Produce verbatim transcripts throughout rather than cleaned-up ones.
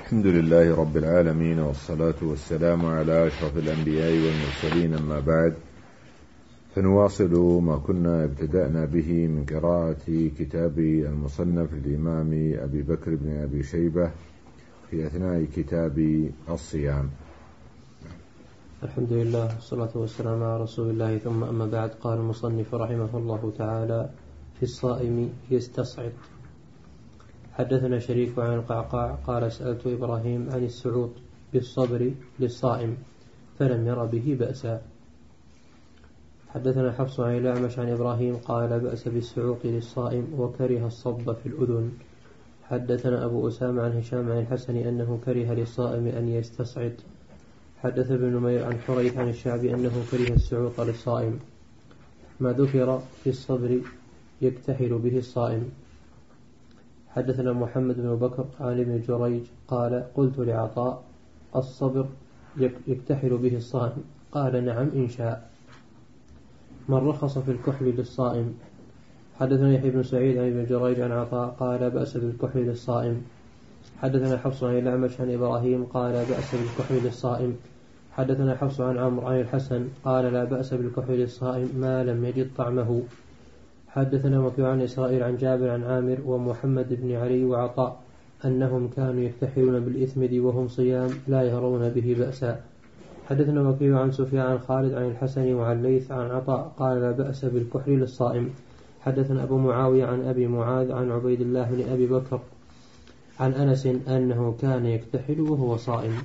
الحمد لله رب العالمين، والصلاة والسلام على أشرف الأنبياء والمرسلين، أما بعد، فنواصل ما كنا ابتدأنا به من قراءة كتاب المصنف الإمام أبي بكر بن أبي شيبة في أثناء كتاب الصيام. الحمد لله والصلاة والسلام على رسول الله، ثم أما بعد. قال المصنف رحمه الله تعالى: في الصائم يستصعد. حدثنا شريك عن القعقاع قال: سألت إبراهيم عن السعوط بالصبر للصائم فلم ير به بأسا. حدثنا حفص عن الأعمش عن إبراهيم قال: بأس بالسعوط للصائم وكره الصب في الأذن. حدثنا أبو أسامة عن هشام عن الحسن أنه كره للصائم أن يستصعد. حدث ابن نمير عن حريث عن الشعبي أنه كره السعوط للصائم. ما ذكر في الصبر يكتحل به الصائم. حدثنا محمد بن بكر عن ابن جريج قال: قلت لعطاء: الصبر يكتحل به الصائم؟ قال: نعم إن شاء. من رخص في الكحل للصائم. حدثنا يحيى بن سعيد عن ابن جريج عن عطاء قال: بأس بالكحل للصائم. حدثنا حفص عن الأعمش عن إبراهيم قال: بأس بالكحل للصائم. حدثنا حفص عن عمرو عن الحسن قال: لا بأس بالكحل للصائم ما لم يجد طعمه. حدثنا وكيع عن إسرائيل عن جابر عن عامر ومحمد بن علي وعطاء أنهم كانوا يكتحلون بالإثمد وهم صيام لا يرون به بأسا. حدثنا وكيع عن سفيان عن خالد عن الحسن وعن ليث عن عطاء قال: لا بأس بالكحل للصائم. حدثنا أبو معاوية عن أبي معاذ عن عبيد الله بن أبي بكر عن أنس أنه كان يكتحل وهو صائم.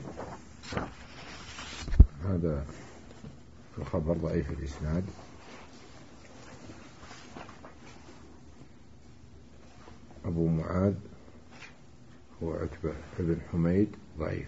هذا الخبر ضعيف الإسناد. أبو معاذ هو عتبة بن حميد ضعيف.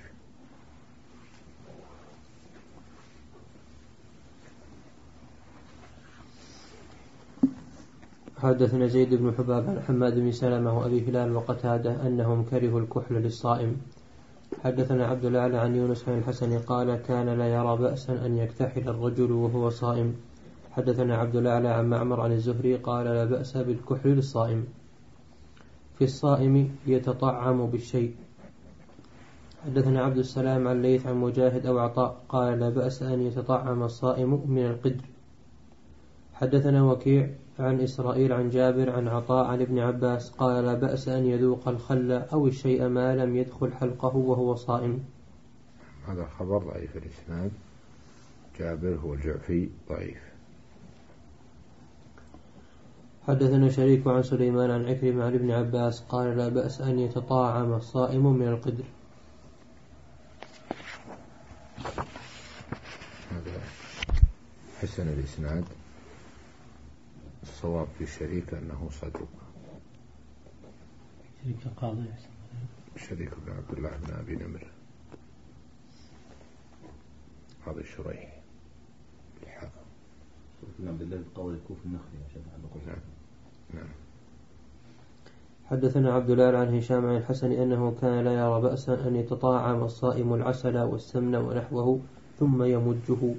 حدثنا زيد بن حباب عن حماد بن سلمة وأبي هلال وقتادة أنهم كرهوا الكحل للصائم. حدثنا عبد الأعلى عن يونس عن الحسن قال: كان لا يرى بأسا أن يكتحل الرجل وهو صائم. حدثنا عبد الأعلى عن معمر عن الزهري قال: لا بأس بالكحل للصائم. في الصائم يتطعم بالشيء. حدثنا عبد السلام عن ليث عن مجاهد أو عطاء قال: لا بأس أن يتطعم الصائم من القدر. حدثنا وكيع عن إسرائيل عن جابر عن عطاء عن ابن عباس قال: لا بأس أن يذوق الخل أو الشيء ما لم يدخل حلقه وهو صائم. هذا خبر ضعيف الإسناد. جابر هو الجعفي ضعيف. حدثنا شريك عن سليمان عن عكرمة عن ابن عباس قال: لا بأس أن يتطاعم الصائم من القدر. هذا حسن الإسناد. الصواب في شريك أنه صدوق. شريك قاضي. شريك بن عبد الله بن أبي نمر قاضي شريح الحافظ. بن عبد الله القاضي الكوفي النخعي عشان نعم. نعم. حدثنا عبد الله عن هشام عن الحسن أنه كان لا يرى بأسا أن يتطاعم الصائم العسل والسمن ونحوه ثم يمجه.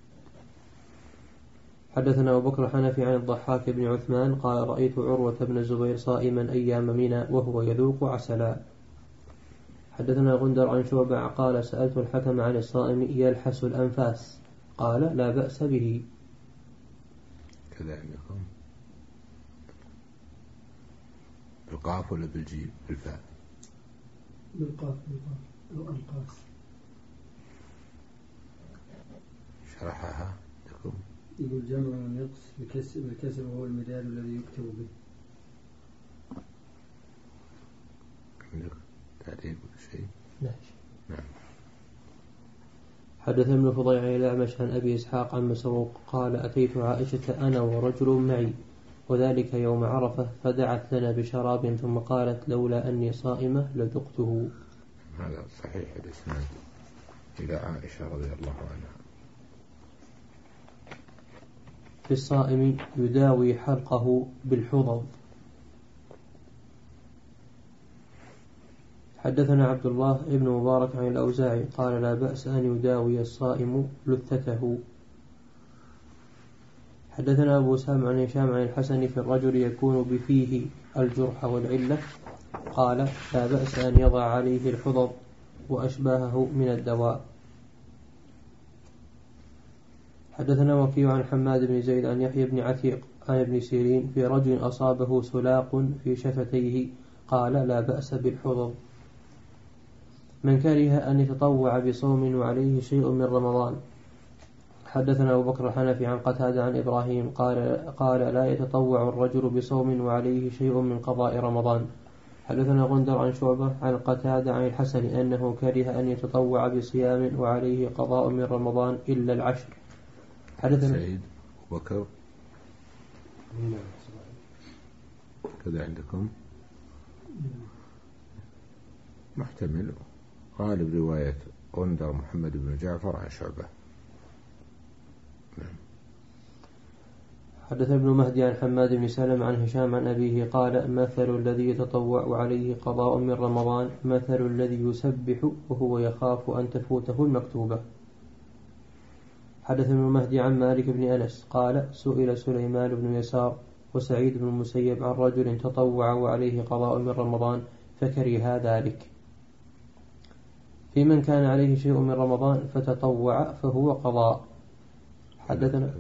حدثنا أبو بكر الحنفي عن الضحاك بن عثمان قال: رأيت عروة بن الزبير صائما أيام منى وهو يذوق عسلا. حدثنا غندر عن شعبة قال: سألت الحكم عن الصائم يلحس الأنفاس قال: لا بأس به. كذا عندكم بالقاف ولا بالجيم بالفاء؟ بالقاف. بالقاف الأنقاص. شرحها لكم. يقول جمع النقص بكسر بالكسر وهو المداد الذي يكتب به. عندك تعريف شيء؟ نعم. حدث ابن فضيل عن الأعمش عن أبي إسحاق عن مسروق قال: أتيت عائشة أنا ورجل معي وذلك يوم عرفة فدعت لنا بشراب ثم قالت: لولا أني صائمة لذقته. هذا صحيح الإسناد إلى عائشة رضي الله عنها. في الصائم يداوي حلقه بالحضض. حدثنا عبد الله ابن مبارك عن الأوزاعي قال: لا بأس أن يداوي الصائم لثته. حدثنا أبو سامع عن هشام عن الحسن في الرجل يكون بفيه الجرح والعلة قال: لا بأس أن يضع عليه الحضض وأشباهه من الدواء. حدثنا وكيع عن حماد بن زيد عن يحيى بن عتيق عن ابن سيرين في رجل أصابه سلاق في شفتيه قال لا بأس بالحضر. من كره أن يتطوع بصوم وعليه شيء من رمضان. حدثنا أبو بكر الحنفي عن قتادة عن إبراهيم قال, قال لا يتطوع الرجل بصوم وعليه شيء من قضاء رمضان. حدثنا غندر عن شعبة عن قتادة عن الحسن أنه كره أن يتطوع بصيام وعليه قضاء من رمضان إلا العشر. حدثنا سعيد بكر كذا عندكم محتمل. غالب رواية غندر محمد بن جعفر عن شعبة. حدث ابن مهدي عن حماد بن سلم عن هشام عن أبيه قال مثل الذي يتطوع عليه قضاء من رمضان مثل الذي يسبح وهو يخاف أن تفوته المكتوبة. حدث ابن مهدي عن مالك بن أنس قال سئل سليمان بن يسار وسعيد بن المسيب عن رجل تطوع وعليه قضاء من رمضان فكره ذلك. في من كان عليه شيء من رمضان فتطوع فهو قضاء. حدثنا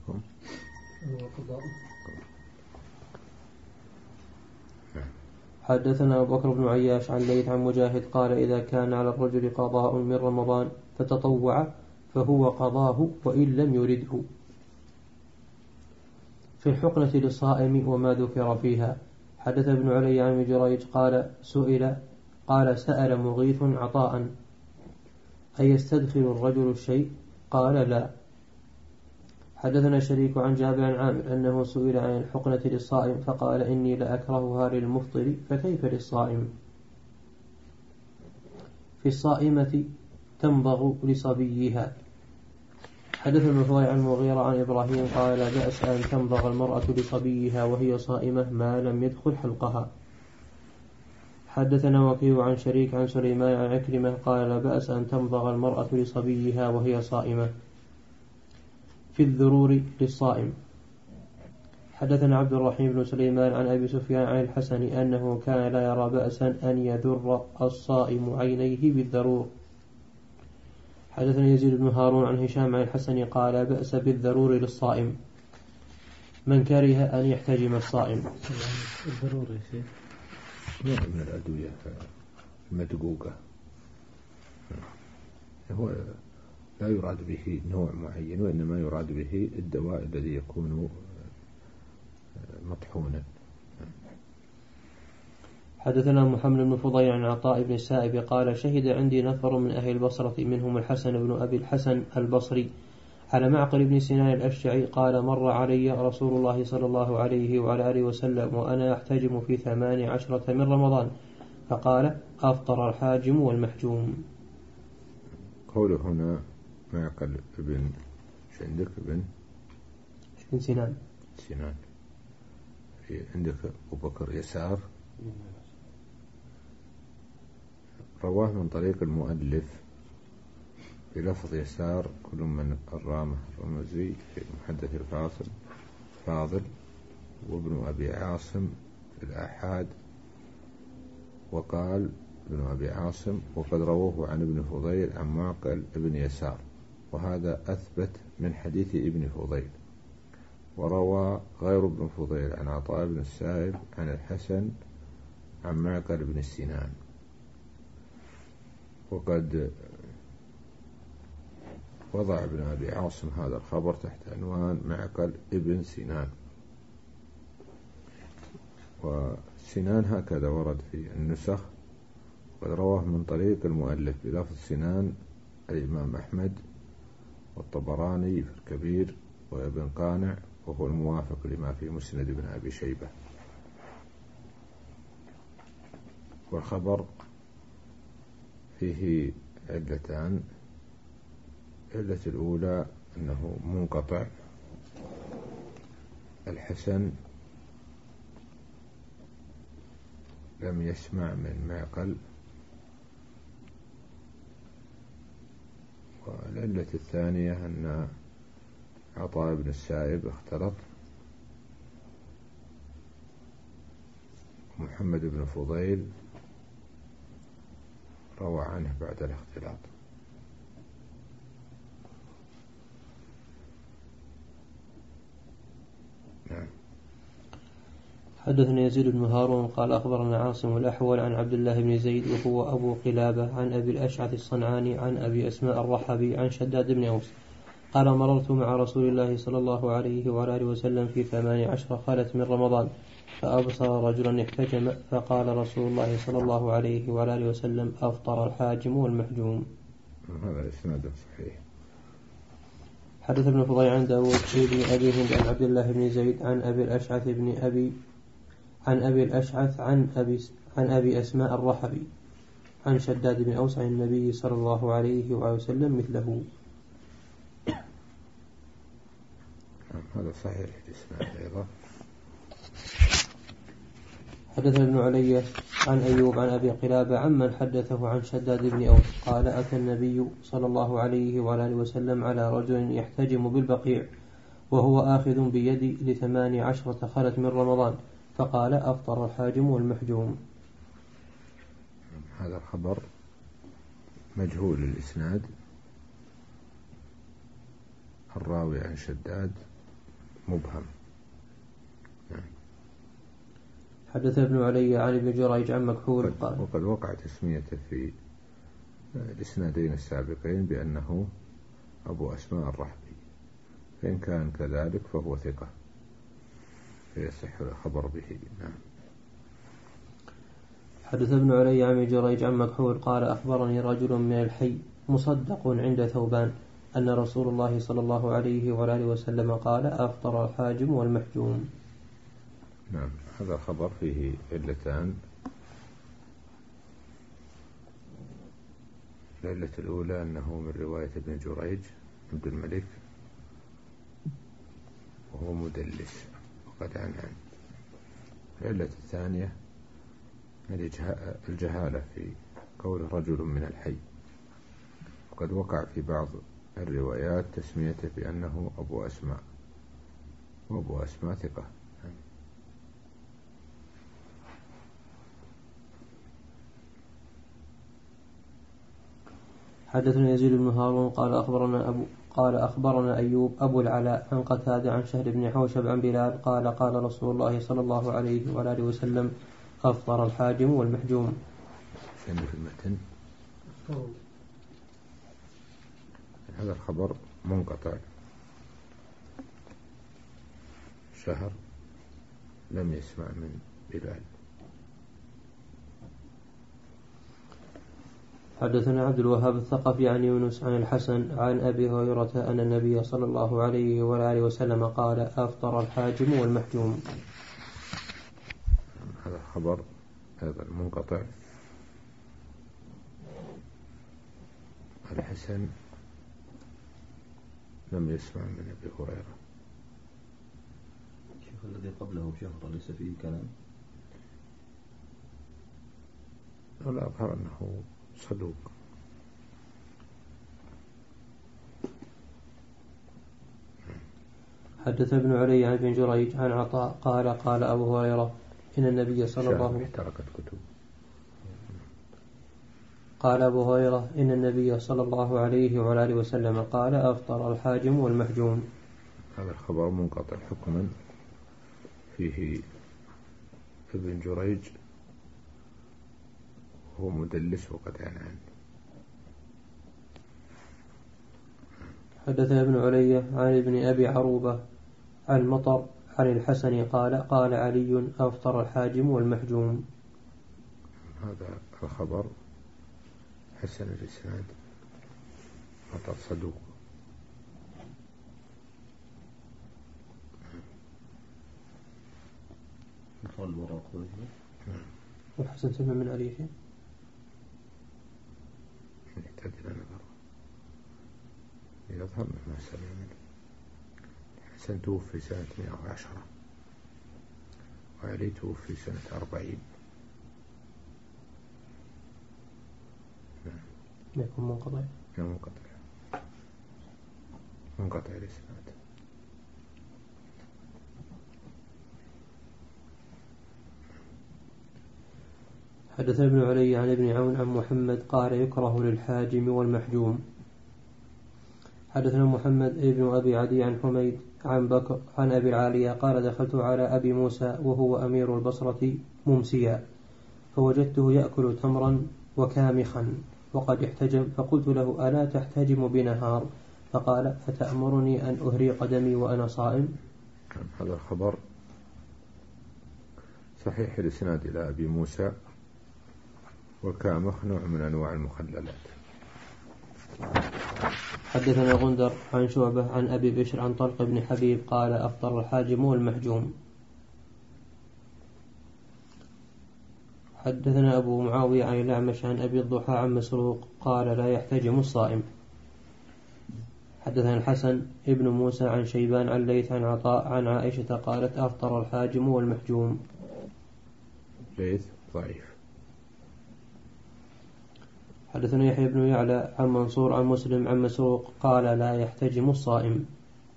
حدثنا أبو بكر بن عياش عن ليث عن مجاهد قال إذا كان على الرجل قضاء من رمضان فتطوع فهو قضاه وإن لم يرده. في الحقنة للصائم وما ذكر فيها. حدث ابن علي عن جريج قال سئل قال سأل مغيث عطاء أيستدخل الرجل الشيء قال لا. حدثنا شريك عن جابر عن عامر أنه سئل عن الحقنة للصائم فقال إني لأكرهها للمفطر فكيف للصائم. في الصائمة تمضغ لصبيها. حدث المفضل عن المغيرة عن إبراهيم قال لا بأس أن تمضغ المرأة لصبيها وهي صائمة ما لم يدخل حلقها. حدثنا وكيع عن شريك عن سليمان عن عكرمة قال لا بأس أن تمضغ المرأة لصبيها وهي صائمة. في الذرور للصائم. حدثنا عبد الرحيم بن سليمان عن أبي سفيان عن الحسن أنه كان لا يرى بأسا أن يذر الصائم عينيه بالذرور. حدثنا يزيد بن هارون عن هشام عن الحسن قال لا بأس بالذرور للصائم. من كره أن يحتجم الصائم. الذرور يا شيخ نوع من الأدوية المدقوقة هو لا يراد به نوع معين وإنما يراد به الدواء الذي يكون مطحونا. حدثنا محمد بن فضيل عن عطاء بن السائب قال شهد عندي نفر من أهل البصرة منهم الحسن بن أبي الحسن البصري على معقل بن سنان الأشجعي قال مر علي رسول الله صلى الله عليه وعلى آله وسلم وأنا أحتجم في ثمان عشرة من رمضان فقال أفطر الحاجم والمحجوم. قوله هنا معقل ابن عندك ابن بن سنان سنان في عندك أبو بكر يسار رواه من طريق المؤلف بلفظ يسار كل من الرامة الرمزي في محدث الفاصل فاضل وابن أبي عاصم في الآحاد وقال ابن أبي عاصم وقد رووه عن ابن فضيل عن معقل ابن يسار وهذا أثبت من حديث ابن فضيل. وروى غير ابن فضيل عن عطاء بن السائب عن الحسن عن معقل بن سنان. وقد وضع ابن أبي عاصم هذا الخبر تحت عنوان معقل ابن سنان. وسنان هكذا ورد في النسخ قد رواه من طريق المؤلف بلفظ سنان الإمام أحمد والطبراني في الكبير وابن قانع وهو الموافق لما في مسند ابن أبي شيبة. والخبر فيه علتان. العلة الأولى أنه منقطع. الحسن لم يسمع من معقل. والعلة الثانية أن عطاء بن السائب اختلط محمد بن فضيل روى عنه بعد الاختلاط. نعم. حدثنا يزيد بن هارون قال أخبرنا عاصم الأحول عن عبد الله بن زيد وهو أبو قلابة عن أبي الأشعث الصنعاني عن أبي أسماء الرحبي عن شداد بن أوس قال مررت مع رسول الله صلى الله عليه وعلى آله وسلم في ثمان عشر خلت من رمضان فأبصر رجلا احتجم فقال رسول الله صلى الله عليه وعلى آله وسلم أفطر الحاجم والمحجوم. هذا إسناد صحيح. حدث ابن فضيل عن داود بن أبي هند عن عبد الله بن زيد عن أبي الأشعث بن أبي عن أبي الأشعث عن أبي عن أبي أسماء الرحبي عن شداد بن أوس عن النبي صلى الله عليه وعلى وسلم مثله. هذا صحيح الإسناد أيضا. حدثنا ابن علي عن أيوب عن أبي قلابة عمن حدثه عن شداد بن أوس قال أتى النبي صلى الله عليه وعلى آله وسلم على رجل يحتجم بالبقيع وهو آخذ بيدي لثمان عشرة خلت من رمضان فقال أفطر الحاجم والمحجوم. هذا الخبر مجهول الإسناد، الراوي عن شداد مبهم. حدث ابن علي عن ابن جريج عن مكحول قال وقد وقع تسميته في الإسنادين السابقين بأنه أبو أسماء الرحبي، فإن كان كذلك فهو ثقة فيصح الخبر به. نعم. حدث ابن علي عن ابن جريج عن مكحول قال أخبرني رجل من الحي مصدق عند ثوبان أن رسول الله صلى الله عليه وعلى آله وسلم قال أفطر الحاجم والمحجوم. نعم. هذا الخبر فيه علتان. العلة الأولى أنه من رواية ابن جريج عبد الملك وهو مدلس وقد عن عن. العلة الثانية الجهالة في قول رجل من الحي، وقد وقع في بعض الروايات تسميته بأنه أبو أسماء، وأبو أسماء ثقة. حدثنا يزيد بن هارون قال أخبرنا أبو قال أخبرنا أيوب أبو العلاء عن قتادة عن شهر بن حوشب عن بلال قال قال رسول الله صلى الله عليه وعلى آله وسلم أفطر الحاجم والمحجوم. في المتن هذا الخبر منقطع، شهر لم يسمع من بلال. حدثنا عبد الوهاب الثقفي عن يونس عن الحسن عن أبي هريرة أن النبي صلى الله عليه وآله وسلم قال أفطر الحاجم والمحجوم. هذا الخبر أيضا منقطع. الحسن لم يسمع من أبي هريرة. الشيخ الذي قبله شهر ليس فيه كلام، ولا أظهر أنه صدوق. حدث ابن علي عن ابن جريج عن عطاء قال قال أبو هريرة إن النبي صلى الله عليه وسلم كتب قال أبو هريرة إن النبي صلى الله عليه وعلى آله وسلم قال أفطر الحاجم والمحجوم. هذا الخبر منقطع حكما، فيه ابن جريج هو مدلس وقد عن عنه. حدث ابن علي عن ابن أبي عروبة عن مطر عن الحسن قال قال علي أفطر الحاجم والمحجوم. هذا الخبر حسن الإسناد، مطر صدوق. وحسن سمع من علي شيء يحتاج إلى نظر، يظهر ما سمع منه. حسن توفي سنة مئة وعشرة وعلي توفي سنة أربعين. ما يكون منقطع منقطع منقطع الإسناد. حدثنا ابن علي عن ابن عون عن محمد قال يكره للحاجم والمحجوم. حدثنا محمد ابن أبي عدي عن حميد عن بكر عن أبي العالية قال دخلت على أبي موسى وهو أمير البصرة ممسيا فوجدته يأكل تمرا وكامخا وقد احتجم فقلت له ألا تحتجم بنهار؟ فقال فتأمرني أن أهري قدمي وأنا صائم؟ هذا الخبر صحيح الإسناد إلى أبي موسى، والكامخ نوع من أنواع المخللات. حدثنا غندر عن شعبة عن أبي بشر عن طلق بن حبيب قال أفطر الحاجم والمحجوم. حدثنا أبو معاوية عن الأعمش عن أبي الضحى عن مسروق قال لا يحتجم الصائم. حدثنا الحسن ابن موسى عن شيبان عن ليث عن عطاء عن عائشة قالت أفطر الحاجم والمحجوم. ليث ضعيف. حدثنا يحيى بن يعلى عن منصور عن مسلم عن مسروق قال لا يحتجم الصائم.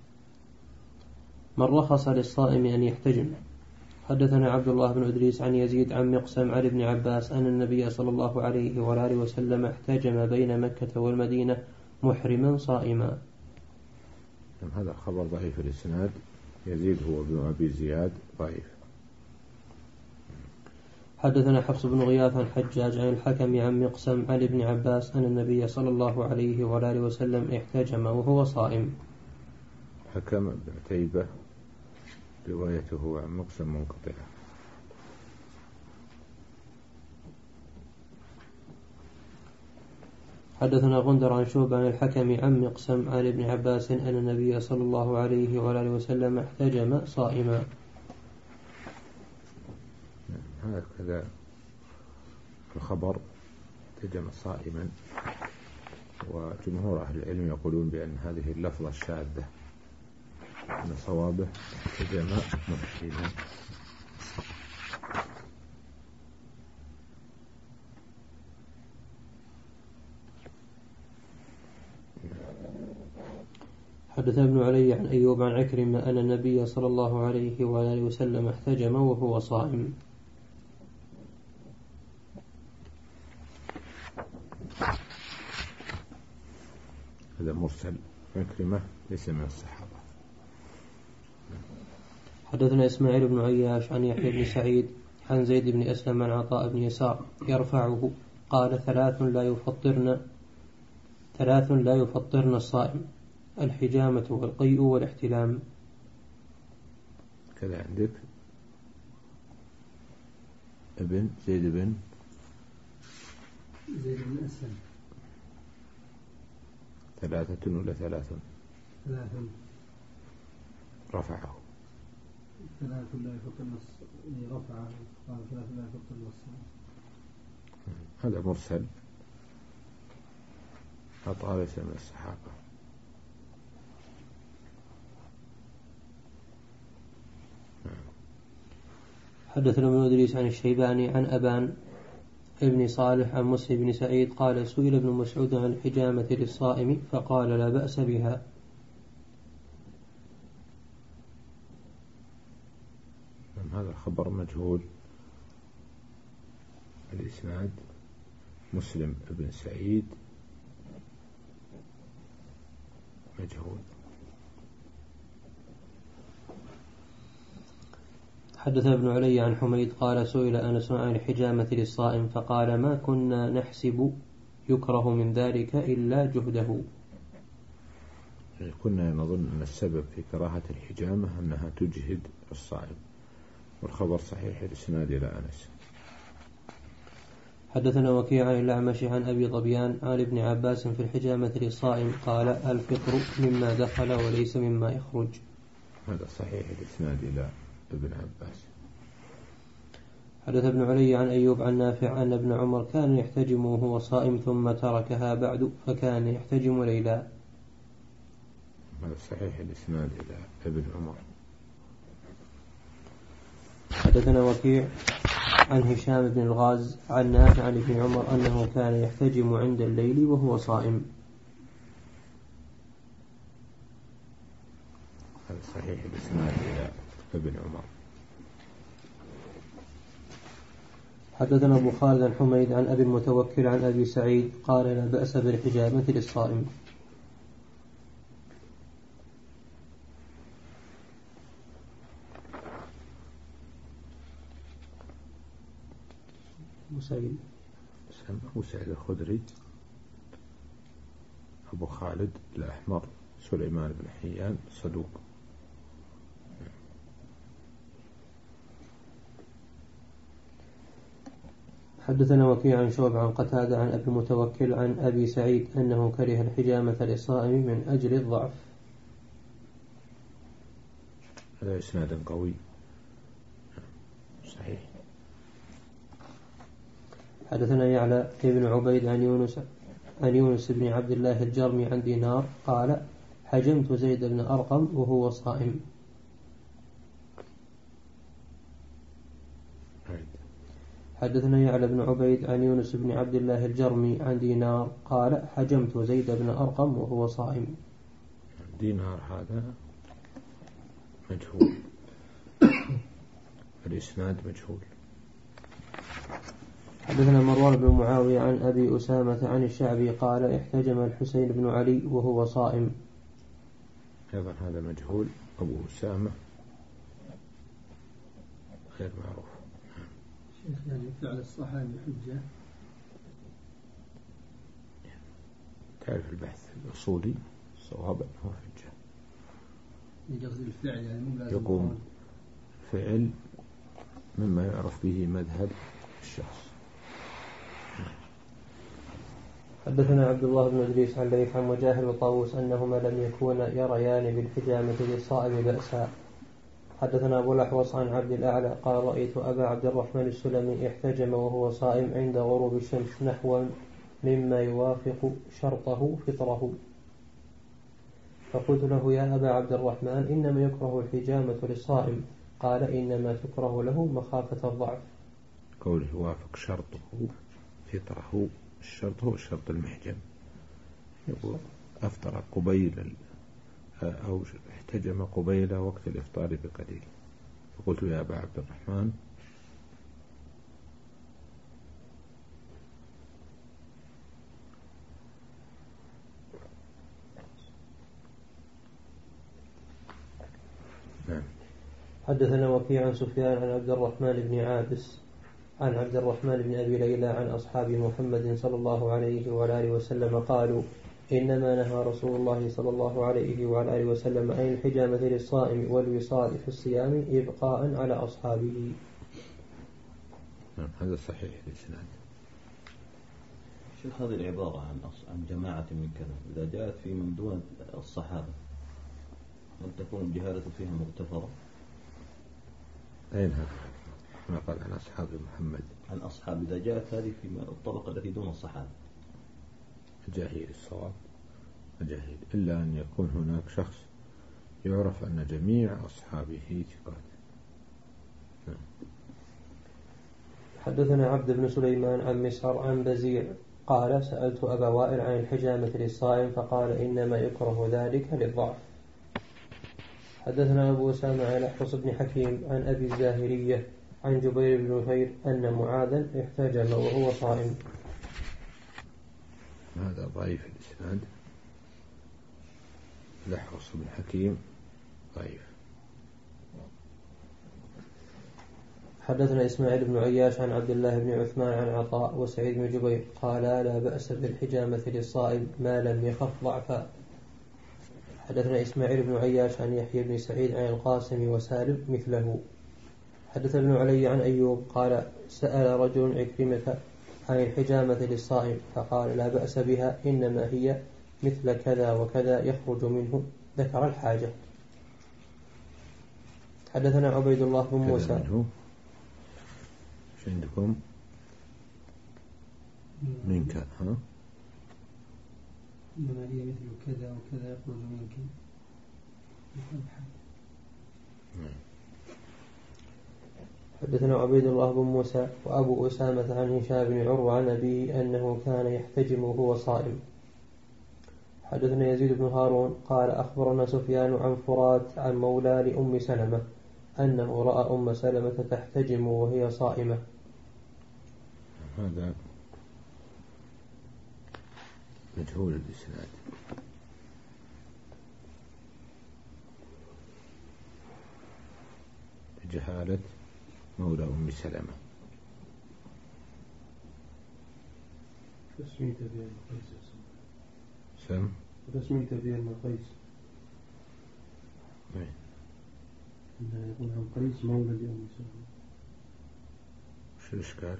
من رخص للصائم أن يحتجم. حدثنا عبد الله بن إدريس عن يزيد عن مقسم عن ابن عباس أن النبي صلى الله عليه وآله وسلم احتجم بين مكة والمدينة محرما صائما. هذا خبر ضعيف الإسناد، يزيد هو ابن أبي زياد ضعيف. حدثنا حفص بن غياث عن حجاج عن الحكم عن مقسم عن ابن عباس أن النبي صلى الله عليه وآله وسلم احتجم وهو صائم. حكم بن عتيبة روايته عن مقسم منقطعة. حدثنا غندر عن شعبة عن الحكم عن مقسم عن ابن عباس أن النبي صلى الله عليه وآله وسلم احتجم صائما. هكذا الخبر احتجم صائما، وجمهور أهل العلم يقولون بأن هذه اللفظة الشاذة أن صوابه احتجم محرما. حدث ابن علي عن أيوب عن عكرمة أن النبي صلى الله عليه وآله وسلم احتجم وهو صائم. هذا مرسل، عكرمة ليس من الصحابة. حدثنا إسماعيل بن عياش عن يحيى بن سعيد عن زيد بن أسلم عن عطاء بن يسار يرفعه قال ثلاث لا يفطرن ثلاث لا يفطرن الصائم: الحجامة والقيء والاحتلام. كذا عندك ابن زيد بن زيد بن أسلم ثلاثة ولا ثلاث؟ ثلاث رفعه. ثلاث لا يفطرن رفعه قال ثلاث لا يفطرن الصائم. هذا مرسل، عطاء ليس من الصحابة. حدثنا ابن إدريس عن الشيباني عن أبان ابن صالح عن مسلم بن سعيد قال سئل ابن مسعود عن الحجامة للصائم فقال لا بأس بها. هذا الخبر مجهول الإسناد، مسلم بن سعيد مجهول. حدث ابن علي عن حميد قال سئل أنس عن الحجامة للصائم فقال ما كنا نحسب يكره من ذلك إلا جهده. كنا نظن أن السبب في كراهة الحجامة أنها تجهد الصائم، والخبر صحيح الإسناد إلى أنس. حدثنا وكيع عن الأعمش عن أبي ظبيان عن ابن عباس في الحجامة للصائم قال الفطر مما دخل وليس مما يخرج. هذا صحيح الإسناد إلى ابن عباس. حدث ابن علي عن أيوب عن نافع أن ابن عمر كان يحتجم وهو صائم ثم تركها بعد فكان يحتجم ليلا. هذا صحيح الإسناد إلى ابن عمر. حدثنا وكيع عن هشام بن الغاز عن نافع عن ابن عمر أنه كان يحتجم عند الليل وهو صائم. هذا صحيح الإسناد إلى ابن عمر. حدثنا أبو خالد عن حميد عن أبي المتوكل عن أبي سعيد قال لا بأس بالحجامة للصائم. مسعيد أبو سعيد الخدري أبو خالد الأحمر سليمان بن حيان صدوق. حدثنا وكيع عن شعبة عن قتادة عن أبي المتوكل عن أبي سعيد أنه كره الحجامة للصائم من أجل الضعف. هذا إسناد قوي صحيح. حدثنا يعلى ابن عبيد عن يونس عن يونس بن عبد الله الجرمي عن دينار قال حجمت زيد بن أرقم وهو صائم. حدثنا يعلى بن عبيد عن يونس بن عبد الله الجرمي عن دينار قال حجمت زيد بن أرقم وهو صائم. دينار هذا مجهول الإسناد مجهول. حدثنا مروان بن معاوية عن أبي أسامة عن الشعبي قال احتجم الحسين بن علي وهو صائم. أيضا هذا مجهول. أبو أسامة غير معروف. شيخ يعني فعل الصحابي حجة؟ تعرف البحث الأصولي صواب أنه حجة. يقصد الفعل يعني مو لازم يقوم فعل مما يعرف به مذهب الشخص. حدثنا عبد الله بن إدريس عن ليث عن مجاهد وطاووس أنهما لم يكونا يريان بالحجامة للصائم بأسا. حدثنا أبو الأحوص عن عبد الأعلى قال رأيت أبا عبد الرحمن السلمي احتجم وهو صائم عند غروب الشمس نحو مما يوافق شرطه فطره، فقلت له يا أبا عبد الرحمن إنما يكره الحجامة للصائم، قال إنما تكره له مخافة الضعف. قوله يوافق شرطه فطره، الشرط هو الشرط المحجم، يقول أفطر قبيل أو احتجم قبيل وقت الإفطار بقليل، فقلت يا أبا عبد الرحمن نعم. حدثنا وكيع عن سفيان عن عبد الرحمن بن عابس عن عبد الرحمن بن أبي ليلى عن أصحاب محمد صلى الله عليه وعلى آله وسلم قالوا إنما نهى رسول الله صلى الله عليه وعلى آله وسلم عن الحجامة للصائم والوصال في الصيام إبقاء على أصحابه. نعم هذا صحيح الإسناد. شيخ هذه العبارة عن عن جماعة من كذا إذا جاءت في من دون الصحابة هل تكون الجهالة فيها مغتفرة؟ أين هذا؟ ما قال عن أصحاب محمد عن أصحاب، إذا جاءت هذه في الطبقة التي دون الصحابة جاهل الصواب جاهل، إلا أن يكون هناك شخص يعرف أن جميع أصحابه ثقات. حدثنا عبد بن سليمان عن مسعر عن بزيع قال سألت أبا وائل عن الحجامة للصائم فقال إنما يكره ذلك للضعف. حدثنا أبو أسامة عن أحفص بن حكيم عن أبي الزاهرية عن جبير بن نفير أن معاذا احتجم وهو صائم. هذا ضعيف الإسناد، الأحفص بن حكيم ضعيف. حدثنا إسماعيل بن عياش عن عبد الله بن عثمان عن عطاء وسعيد بن جبير قال لا بأس بالحجامة للصائم ما لم يخف ضعفا. حدثنا إسماعيل بن عياش عن يحيى بن سعيد عن القاسم وسالم مثله. حدثنا ابن علي عن أيوب قال سأل رجل عكرمة عن الحجامة للصائم فقال لا بأس بها إنما هي مثل كذا وكذا يخرج منه، ذكر الحاجة. حدثنا عبيد الله بن موسى منه ايش عندكم منك ها إنما هي مثل كذا وكذا يخرج منك. حدثنا عبيد الله بن موسى وأبو أسامة عن هشام بن عروة عن أبيه أنه كان يحتجم وهو صائم. حدثنا يزيد بن هارون قال أخبرنا سفيان عن فرات عن مولى لأم سلمة أنه رأى أم سلمة تحتجم وهي صائمة. هذا مجهول الإسناد. جهالة مولى أم سلمة. تسمية بين قيس سم تسمية بين قيس إيه؟ إنه يقول عن قيس مولى لأم سلمة. وش الإشكال؟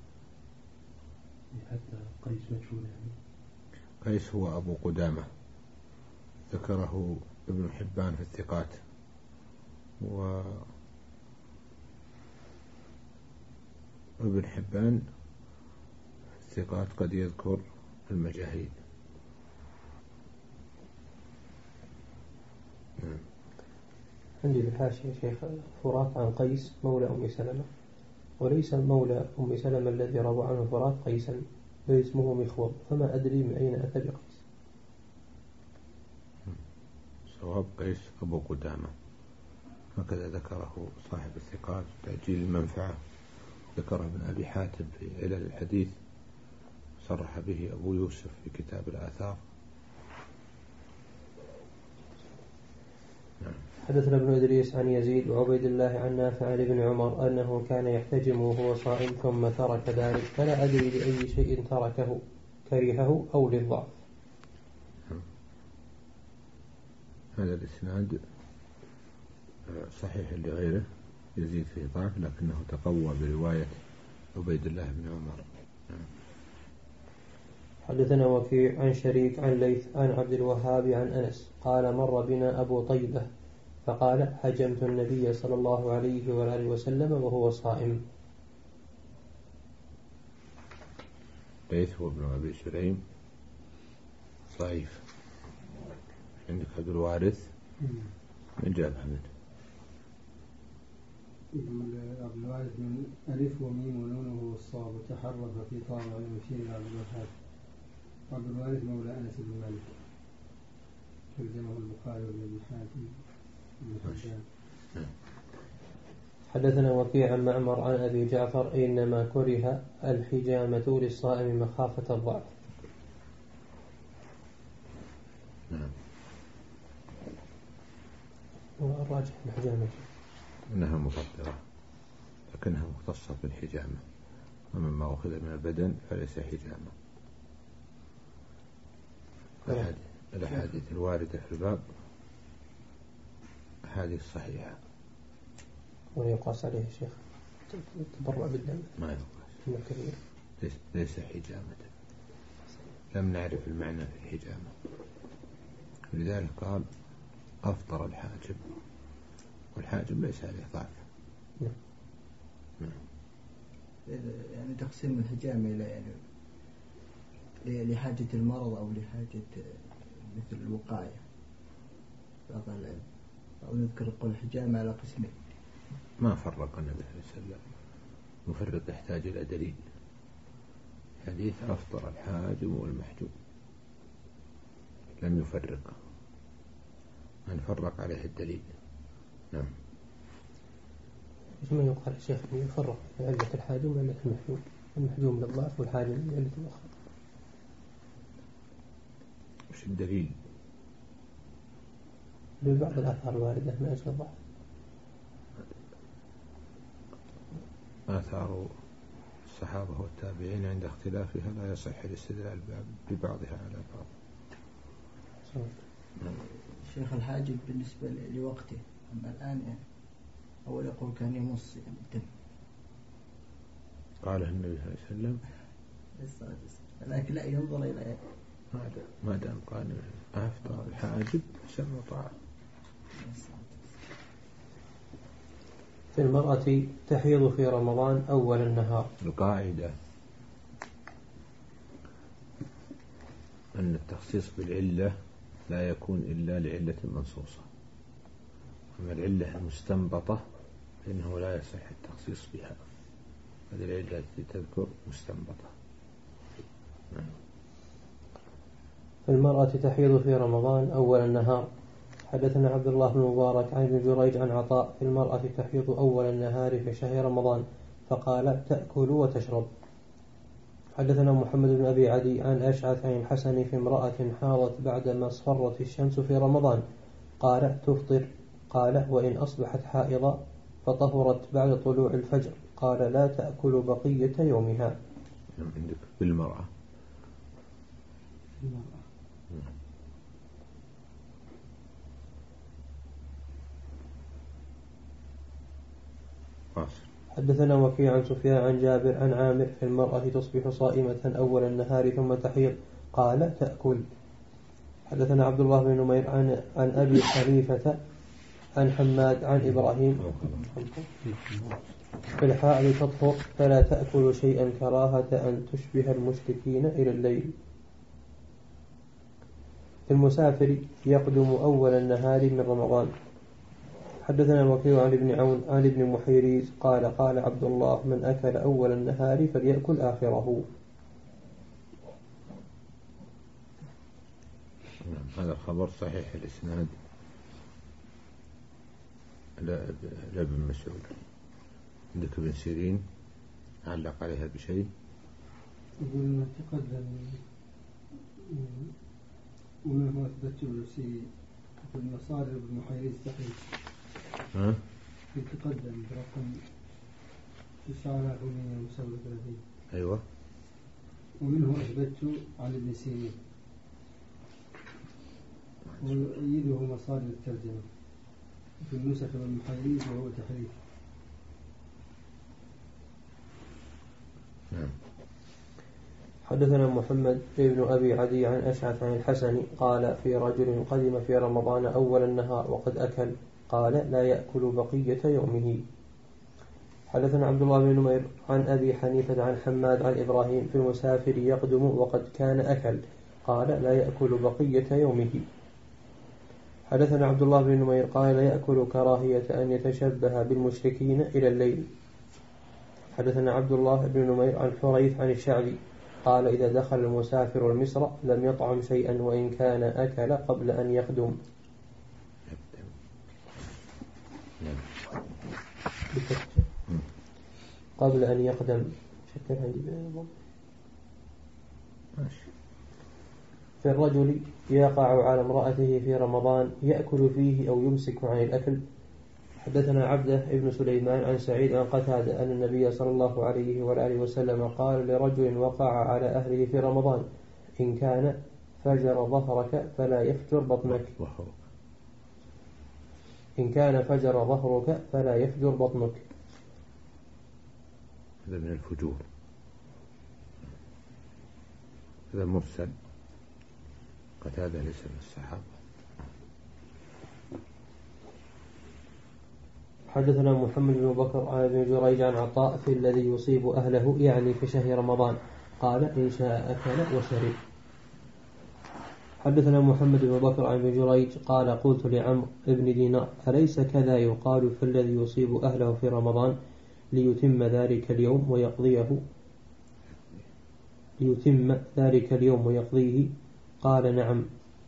حتى قيس مجهول يعني. قيس هو أبو قدامة، ذكره ابن حبان في الثقات، و ابن حبان في الثقات قد يذكر المجاهيل. نعم. عندي في الحاشية شيخ فرات عن قيس مولى أم سلمة، وليس مولى أم سلمة الذي روى عنه فرات قيسا بل اسمه مخوض، فما أدري من أين أتى بقيس. صواب قيس أبو قدامة، هكذا ذكره صاحب الثقات تأجيل المنفعة، ذكره ابن أبي حاتم في علل الحديث، صرح به أبو يوسف في كتاب الآثار. نعم. حدثنا ابن إدريس عن يزيد وعبيد الله عن نافع عن ابن عمر أنه كان يحتجم وهو صائم ثم ترك ذلك، فلا أدري لأي شيء تركه، كرهه أو للضعف. هذا الإسناد صحيح لغيره، يزيد فيه ضعف لكنه تقوى برواية عبيد الله بن عمر. حدثنا وكيع عن شريك عن ليث عن عبد الوهاب عن أنس قال مر بنا أبو طيبة فقال هجمت النبي صلى الله عليه وآله وسلم وهو صائم. ليث هو ابن أبي سليم ضعيف. عندك عبد الوارث من جاب حمد عبد الوارث من ألف وميم ونونه والصاد وتحرك في طاعة المشير عبد الوهاب. عبد الوارث مولى أنس بن مالك، ترجمه البخاري وابن حاتم بن حجاج. حدثنا وكيع عن معمر عن أبي جعفر إنما كره الحجامة للصائم مخافة الضعف. نعم. والراجح الحجامة إنها مفطرة لكنها مختصة بالحجامة، ومما أخذ من البدن فليس حجامة. الأحاديث الواردة في الباب أحاديث صحيحة. ويقاس عليه الشيخ تبرع بالدم ما يقاس، ليس, ليس حجامة، لم نعرف المعنى في الحجامة، لذلك قال أفطر الحاجب، والحاجب ليس عليه ضعف. يعني تقسيم الحجامة إلى يعني لحاجة المرض أو لحاجة مثل الوقاية، بعض العلم أو نذكر يقول الحجامة على قسمين. ما فرق النبي صلى الله عليه وسلم، مفرق يحتاج إلى دليل. حديث أفطر الحاجب والمحجوب لم يفرق، من فرق عليه الدليل. نعم. ما يقال الشيخ يفرق علة الحاجب وعلة المحجوب، المحجوب للضعف والحاجب لعلة أخرى. وش الدليل؟ لبعض الآثار الواردة من أجل الضعف. آثار الصحابة والتابعين عند اختلافها لا يصح الاستدلال ببعضها على بعض. شيخ الحاجب بالنسبة لوقته، أما الآن يعني أول يقول كان يمص يعني الدم، قاله النبي صلى الله عليه وسلم، لكن لا ينظر إلى ما دام قال أفطر الحاجب سمى طاعة. في المرأة تحيض في رمضان أول النهار. القاعدة أن التخصيص بالعلة لا يكون إلا لعلة منصوصة، أما العلة المستنبطة فإنه لا يصح التخصيص بها. هذه العلة التي تذكر مستنبطة. في المرأة تحيض في رمضان أول النهار. حدثنا عبد الله بن مبارك عن ابن جريج عن عطاء في المرأة تحيض أول النهار في شهر رمضان، فقال تأكل وتشرب. حدثنا محمد بن أبي عدي عن أشعث عن الحسن في امرأة حاضت بعدما اصفرت الشمس في رمضان قال تفطر. قال وإن أصبحت حائضا فطهرت بعد طلوع الفجر قال لا تأكل بقية يومها. عندك بالمرأة حدثنا وكيع عن سفيان عن جابر عن عامر في المرأة تصبح صائمة أول النهار ثم تحيض قال تأكل. حدثنا عبد الله بن نمير عن, عن أبي حنيفة عن حماد عن إبراهيم في الحائض تطهر فلا تأكل شيئا كراهة أن تشبه المشركين إلى الليل. في المسافر يقدم أول النهار من رمضان. حدثنا وكيع عن ابن عون عن ابن محيريز قال قال عبد الله من أكل أول النهار فليأكل آخره. هذا الخبر صحيح الإسناد لا ابن مسعود. عندك ابن سيرين علق عليها بشيء يقول ما تقدم وما هو أثبت في المصادر ابن محيريز صحيح ها؟ يتقدم برقم تسعة آلاف ومئة وسبعة وثلاثين. أيوة. ومنه أثبت عن ابن سيرين ويؤيده مصادر الترجمة في النسخ والمحيريز وهو تحريف. نعم. حدثنا محمد بن أبي عدي عن أشعث عن الحسن قال في رجل قدم في رمضان أول النهار وقد أكل قال لا يأكل بقية يومه. حدثنا عبد الله بن نمير عن أبي حنيفة عن حماد عن إبراهيم في المسافر يقدم وقد كان أكل قال لا يأكل بقية يومه. حدثنا عبد الله بن نمير قال لا يأكل كراهية أن يتشبه بالمشركين إلى الليل. حدثنا عبد الله بن نمير عن حريث عن الشعبي قال إذا دخل المسافر المصر لم يطعم شيئا وإن كان أكل قبل أن يقدم. قبل أن يقدم شكر عندي في الرجل يقع على امرأته في رمضان يأكل فيه أو يمسك عن الأكل. حدثنا عبده ابن سليمان عن سعيد عن قتادة أن النبي صلى الله عليه وآله وسلم قال لرجل وقع على أهله في رمضان إن كان فجر ظهرك فلا يفجر بطنك إن كان فجر ظهرك فلا يفجر بطنك. هذا من الفجور، هذا مرسل قتادة ليس من الصحابة. حدثنا محمد بن بكر عن ابن جريج عن عطاء في الذي يصيب أهله يعني في شهر رمضان قال إن شاء أكل وشرب. حدثنا محمد بن بكر عن ابن جريج قال قلت لعمرو بن دينار أليس كذا يقال في الذي يصيب أهله في رمضان ليتم ذلك اليوم ويقضيه ليتم ذلك اليوم ويقضيه قال نعم.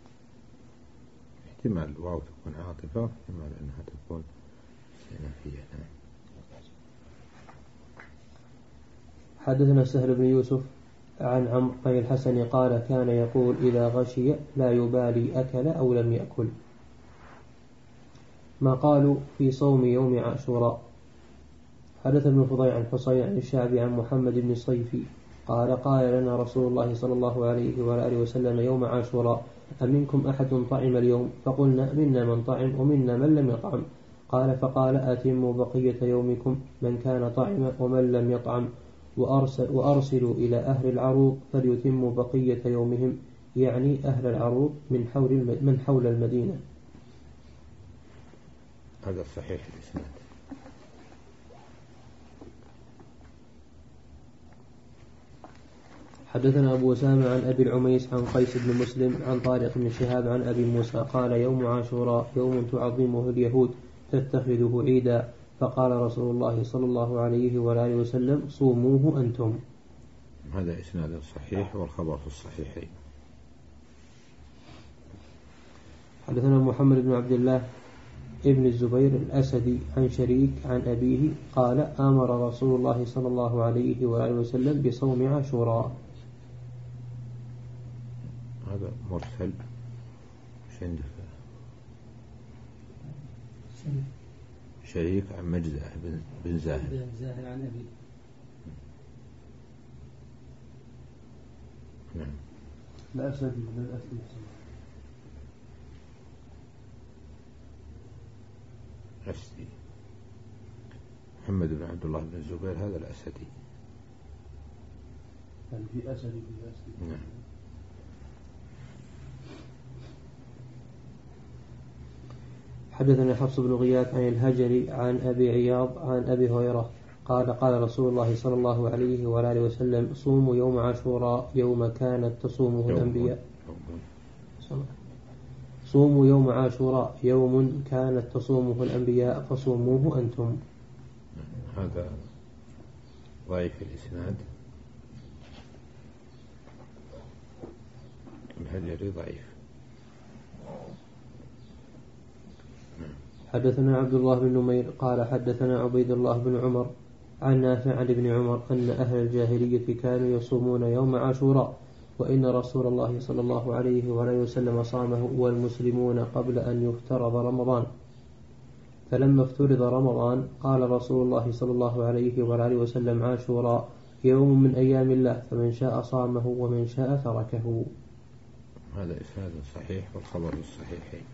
احتمال واو تكون عاطفة واحتمال أنها تكون سنافية. حدثنا سهل بن يوسف عن عمرو بن الحسن قال كان يقول إذا غشي لا يبالي أكل أو لم يأكل. ما قالوا في صوم يوم عاشوراء. حدث ابن فضيع عن حصين عن الشعبي عن محمد بن صيفي قال قال لنا رسول الله صلى الله عليه وآله وسلم يوم عاشوراء أمنكم أحد طعم اليوم؟ فقلنا منا من طعم ومنا من لم يطعم. قال فقال أتموا بقية يومكم من كان طعم ومن لم يطعم وأرسل وأرسلوا إلى أهل العروض فليتموا بقية يومهم يعني أهل العروض من حول من حول المدينة. هذا صحيح الإسناد. حدثنا أبو أسامة عن أبي العميس عن قيس بن مسلم عن طارق بن شهاب عن أبي موسى قال يوم عاشوراء يوم تعظمه اليهود تتخذه عيدا فقال رسول الله صلى الله عليه وآله وسلم صوموه أنتم. هذا إسناد صحيح والخبر في الصحيحين. حدثنا محمد بن عبد الله ابن الزبير الأسدي عن شريك عن أبيه قال آمر رسول الله صلى الله عليه وآله وسلم بصوم عاشوراء. هذا مرسل. مش عندك شريك عن مجزأة بن زاهر زاهر عن أبي. نعم. الأسد من الأسد. أسدي محمد بن عبد الله بن الزبير هذا الأسدي. يعني في أسد في أسد. نعم. حدثنا حفص بن غياث عن الهجري عن أبي عياض عن أبي هريرة قال قال رسول الله صلى الله عليه وآله وسلم صوموا يوم عاشوراء يوم كانت تصومه الأنبياء. صوموا يوم عاشوراء يوم كانت تصومه الأنبياء فصوموه أنتم. هذا ضعيف الإسناد. الهجري ضعيف. حدثنا عبد الله بن نمير قال حدثنا عبيد الله بن عمر عن نافع عن ابن عمر أن أهل الجاهلية كانوا يصومون يوم عاشوراء وإن رسول الله صلى الله عليه وآله وسلم صامه والمسلمون قبل أن يفترض رمضان، فلما افترض رمضان قال رسول الله صلى الله عليه وآله وسلم عاشوراء يوم من أيام الله فمن شاء صامه ومن شاء تركه. هذا إسناد صحيح والخبر الصحيحين.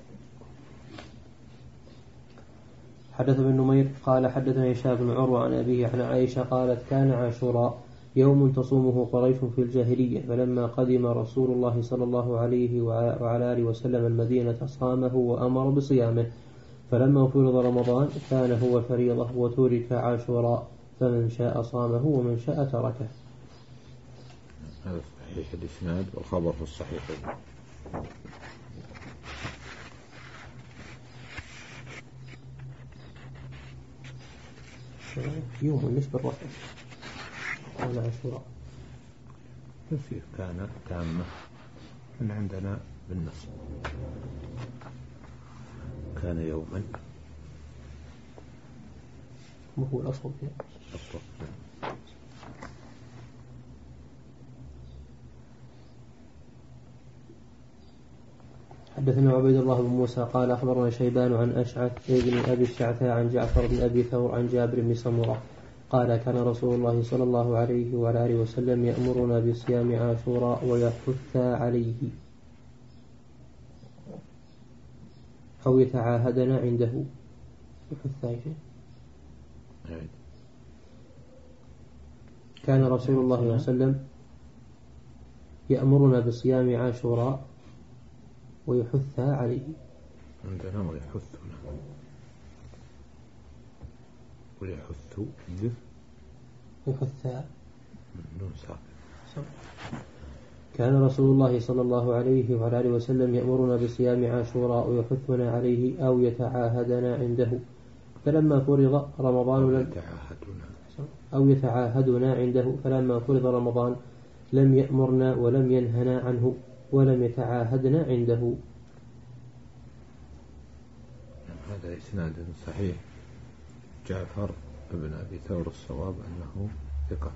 حدث ابن نمير قال حدثنا هشام بن عروة عن أبيه عن عائشة قالت كان عاشوراء يوم تصومه قريش في الجاهلية، فلما قدم رسول الله صلى الله عليه وعلى آله وسلم المدينة صامه وأمر بصيامه، فلما فرض رمضان كان هو الفريضة وترك عاشوراء فمن شاء صامه ومن شاء تركه. هذا صحيح الإسناد والخبر في الصحيحين. يوم مش بالرفع كان عاشوراء يصير كان تامة من عندنا بالنصب كان يوما وهو الأصل فيه أصل. حدثنا عبيد الله بن موسى قال أخبرنا شيبان عن أشعث بن أبي الشعثاء عن جعفر بن أبي ثور عن جابر بن سمرة قال كان رسول الله صلى الله عليه وعلى آله وسلم يأمرنا بصيام عاشوراء ويحث عليه أو يتعاهدنا عنده. يحث عليه. كان رسول الله صلى الله عليه وسلم يأمرنا بصيام عاشوراء ويحثها عليه. عندنا ويحثنا ويحث يحثها. نون. كان رسول الله صلى الله عليه وعلى آله وسلم يأمرنا بصيام عاشوراء ويحثنا عليه أو يتعاهدنا عنده، فلما فرض رمضان أو لم يتعاهدنا أو يتعاهدنا عنده فلما فرض رمضان لم يأمرنا ولم ينهنا عنه ولم يتعاهدنا عنده. هذا إسناد صحيح. جعفر بن أبي ثور الصواب أنه ثقة.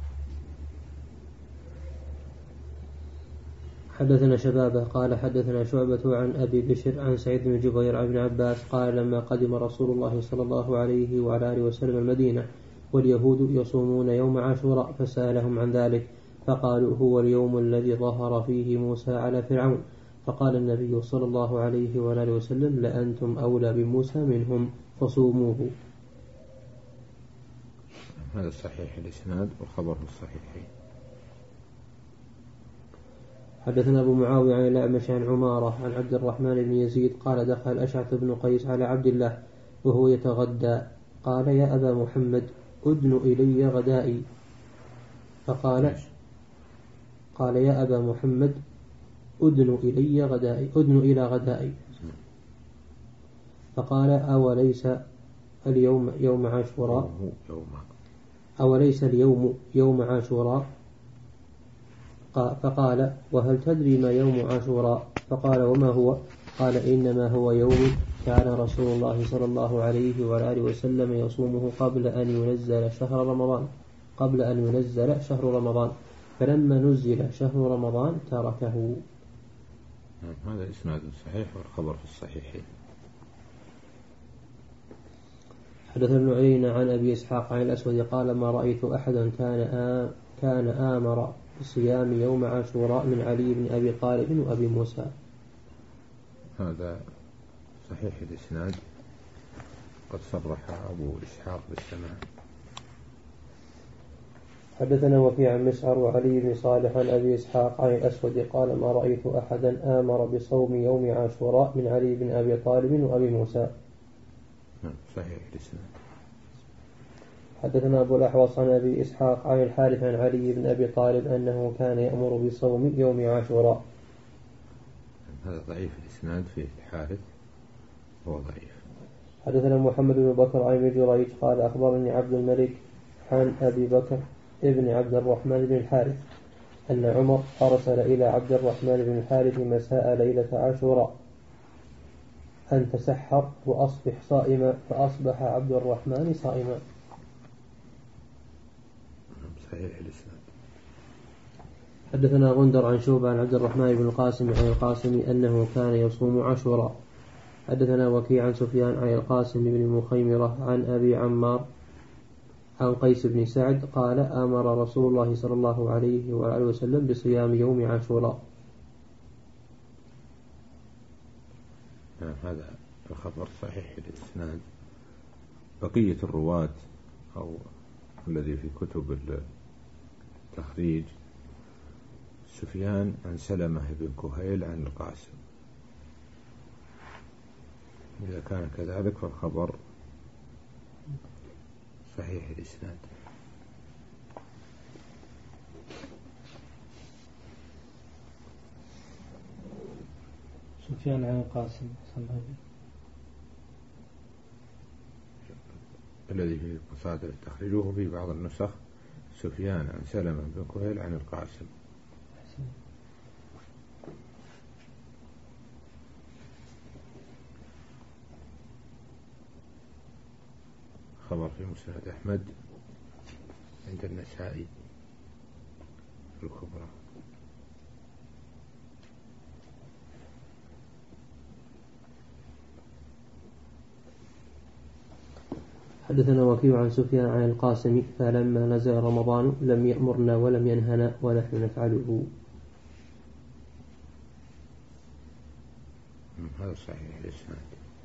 حدثنا شبابه قال حدثنا شعبة عن أبي بشر عن سعيد بن جبير عن ابن عباس قال لما قدم رسول الله صلى الله عليه وعلى آله وسلم المدينة واليهود يصومون يوم عاشوراء فسألهم عن ذلك فقالوا هو اليوم الذي ظهر فيه موسى على فرعون، فقال النبي صلى الله عليه وعلى آله وسلم لأنتم أولى بموسى منهم فصوموه. هذا صحيح الإسناد والخبر الصحيحين. حدثنا أبو معاوية عن الأعمش عن عمارة عن عبد الرحمن بن يزيد قال دخل الأشعث بن قيس على عبد الله وهو يتغدى قال يا أبا محمد أدن إلي غدائي، فقال قال يا أبا محمد أدن إلي غدائي أدن إلى غدائي، فقال أوليس اليوم يوم عاشوراء أوليس اليوم يوم عاشوراء؟ فقال وهل تدري ما يوم عاشوراء؟ فقال وما هو؟ قال إنما هو يوم كان رسول الله صلى الله عليه وعلى آله وسلم يصومه قبل أن ينزل شهر رمضان قبل أن ينزل شهر رمضان فلما نزل شهر رمضان تركه. هذا إسناد صحيح والخبر في الصحيحين. حدثنا ابن عيينة عن أبي إسحاق عن الأسود قال ما رأيت أحدا كان آم كان آمر بصيام يوم عاشوراء من علي بن أبي طالب وأبي موسى. هذا صحيح الإسناد، قد صرح أبو إسحاق بالسماع. حدثنا وكيع عن مسعر وعلي بن صالح عن أبي إسحاق عن الأسود قال ما رأيت أحدا آمر بصوم يوم عاشوراء من علي بن أبي طالب وأبي موسى. صحيح الإسناد. حدثنا أبو الأحوص عن أبي إسحاق عن الحارث عن علي بن أبي طالب أنه كان يأمر بصوم يوم عاشوراء. هذا ضعيف الإسناد في الحارث، هو ضعيف. حدثنا محمد بن بكر عن ابن جريج قال أخبرني عبد الملك عن أبي بكر ابن عبد الرحمن بن الحارث أن عمر أرسل إلى عبد الرحمن بن الحارث مساء ليلة عاشوراء أن تسحر وأصبح صائما، فأصبح عبد الرحمن صائما. صحيح الإسناد. حدثنا غندر عن شوبة عن عبد الرحمن بن القاسم عن القاسم أنه كان يصوم عاشوراء. حدثنا وكيع عن سفيان عن القاسم بن مخيمرة عن أبي عمار عن قيس بن سعد قال آمر رسول الله صلى الله عليه وآله وسلم بصيام يوم عاشوراء. هذا الخبر صحيح الإسناد. بقية الرواة أو الذي في كتب التخريج سفيان عن سلمة بن كهيل عن القاسم. إذا كان كذلك فالخبر صحيح الإسناد. سفيان عن القاسم الذي في مصادر التخريج وهو في بعض النسخ سفيان عن سلمة بن كهيل عن القاسم. خبر في مسند أحمد عند النسائي في الكبرى. حدثنا وكيع عن سفيان عن القاسم فلما نزل رمضان لم يأمرنا ولم ينهنا ونحن نفعله. هذا صحيح الإسناد.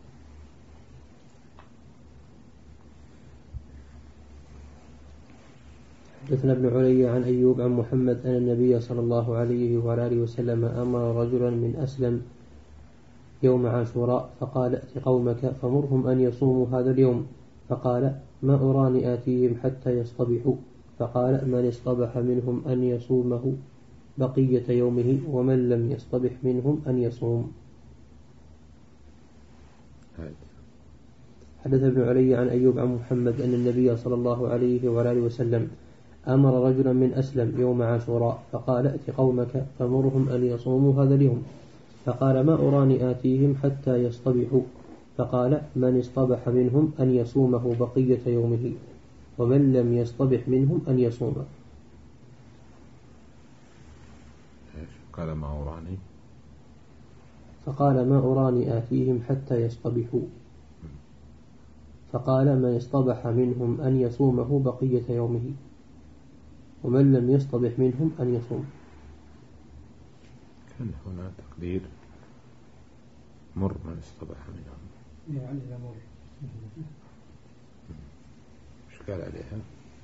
حدثنا ابن علي عن أيوب عن محمد أن النبي صلى الله عليه وآله وسلم أمر رجلا من أسلم يوم عاشوراء فقال ائت قومك فمرهم أن يصوموا هذا اليوم، فقال ما أراني آتيهم حتى يصطبحوا، فقال من اصطبح منهم أن يصومه بقية يومه ومن لم يصطبح منهم أن يصوم. حدث ابن علي عن أيوب عن محمد أن النبي صلى الله عليه وآله وسلم أمر رجلا من أسلم يوم عاشوراء فقال ائت قومك فمرهم أن يصوموا هذا اليوم، فقال ما أراني آتيهم حتى يصطبحوا، فقال من اصطبح منهم أن يصومه بقية يومه ومن لم يصطبح منهم أن يصومه. قال ما أراني فقال ما أراني آتيهم حتى يصطبحوا، فقال من اصطبح منهم أن يصومه بقية يومه ومن لم يصطبح منهم أن يصوم. كان هنا تقدير مر من اصطبح منهم، يعني إذا مر إيش قال عليها؟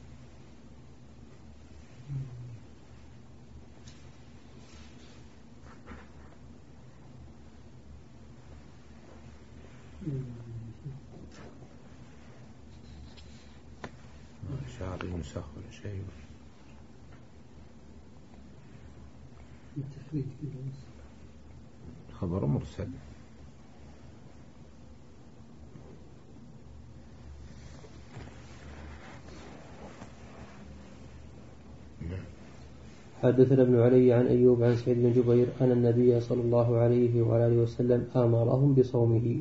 شعر ينسخ ولا شيء. خبر مرسل. حدثنا ابن علي عن أيوب عن سعيد بن جبير أن النبي صلى الله عليه وآله وسلم آمرهم بصومه.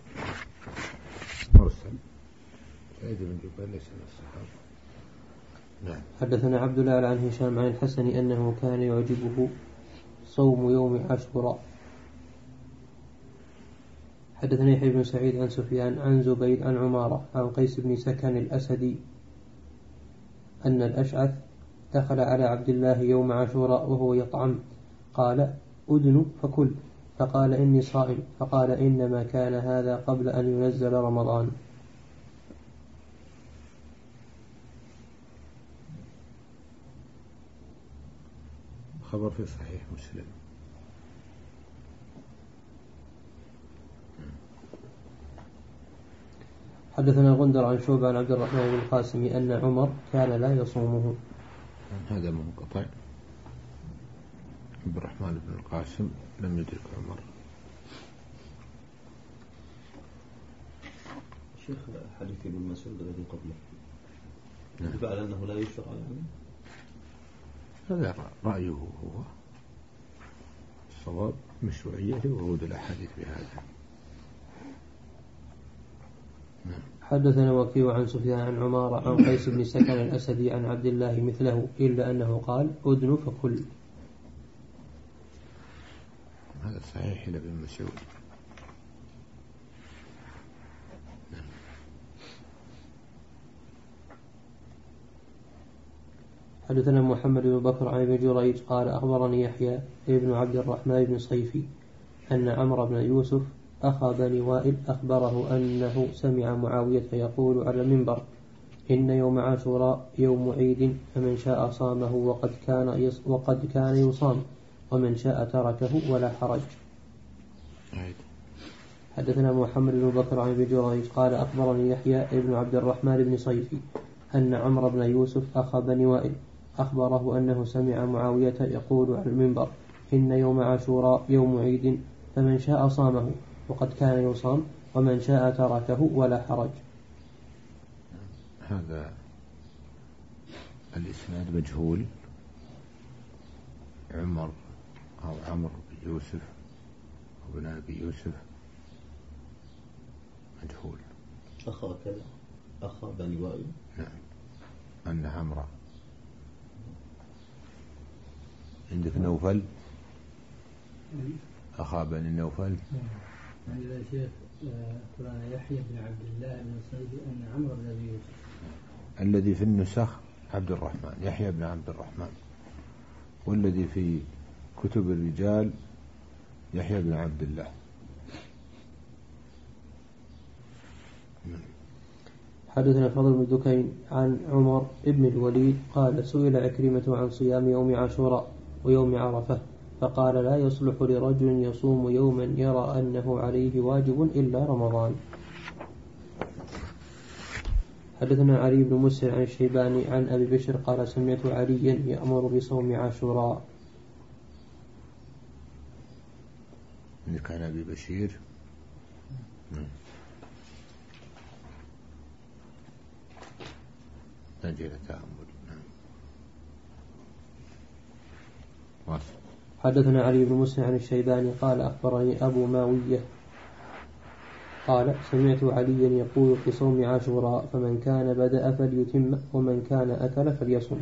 مرسل. سعيد بن جبير ليس من الصحابة. نعم. حدثنا عبد الله عن هشام عن الحسن أنه كان يعجبه صوم يوم عاشوراء. حدثنا يحيى بن سعيد عن سفيان عن زبيد عن عمارة عن قيس بن سكن الأسدي أن الأشعث دخل على عبد الله يوم عاشوراء وهو يطعم، قال أدن فكل، فقال إني صائم، فقال إنما كان هذا قبل أن ينزل رمضان. خبر في صحيح مسلم. حدثنا غندر عن شعبة عن عبد الرحمن بن القاسم أن عمر كان لا يصومه. هذا منقطع. عبد الرحمن بن القاسم لم يدرك عمر. شيخ حديث ابن مسعود الذي قبله نعم. يدل على أنه لا يشرع يعني. هذا رأيه هو، الصواب مشروعيته وورود الأحاديث بهذا. نعم. حدثنا وكيع عن سفيان عن عمارة عن قيس بن سكن الأسدي عن عبد الله مثله إلا أنه قال أدن فكل. هذا صحيح لابن مسعود. نعم. حدثنا محمد بن بكر عن ابن جريج قال أخبرني يحيى ابن عبد الرحمن بن صيفي أن عمرو بن يوسف أخا بني وائل أخبره أنه سمع معاوية يقول على المنبر إن يوم عاشوراء يوم عيد فمن شاء صامه وقد كان وقد كان يصام ومن شاء تركه ولا حرج. حدثنا محمد بن بكر عن ابن جريج قال أخبرني يحيى ابن عبد الرحمن بن صيفي أن عمرو بن يوسف أخا بني وائل أخبره أنه سمع معاوية يقول على المنبر إن يوم عاشوراء يوم عيد فمن شاء صامه وقد كان يصام ومن شاء تركه ولا حرج. هذا الإسناد مجهول. عمر أو عمرو بن يوسف أو بن أبي يوسف مجهول. أخا كذا أخا بني وائل. نعم. أن عمرو عندك نوفل أخا بني النوفل. عندنا شيخ قرآن يحيى بن عبد الله بن صيفي أن عمرو بن أبي يوسف. الذي في النسخ عبد الرحمن يحيى بن عبد الرحمن، والذي في كتب الرجال يحيى بن عبد الله. حدثنا فضل بن دكين عن عمر بن الوليد قال سئل عكرمة عن صيام يوم عاشوراء ويوم عرفة فقال لا يصلح لرجل يصوم يوما يرى أنه عليه واجب إلا رمضان. حدثنا علي بن مسهر عن الشيباني عن أبي بشر قال سمعت عليا يأمر بصوم عاشوراء. عندك عن أبي بشير. نجي لتأمل. حدثنا علي بن مسهر عن الشيباني قال أخبرني أبو ماوية قال سمعت عليا يقول في صوم عاشوراء فمن كان بدأ فليتم ومن كان أكل فليصم.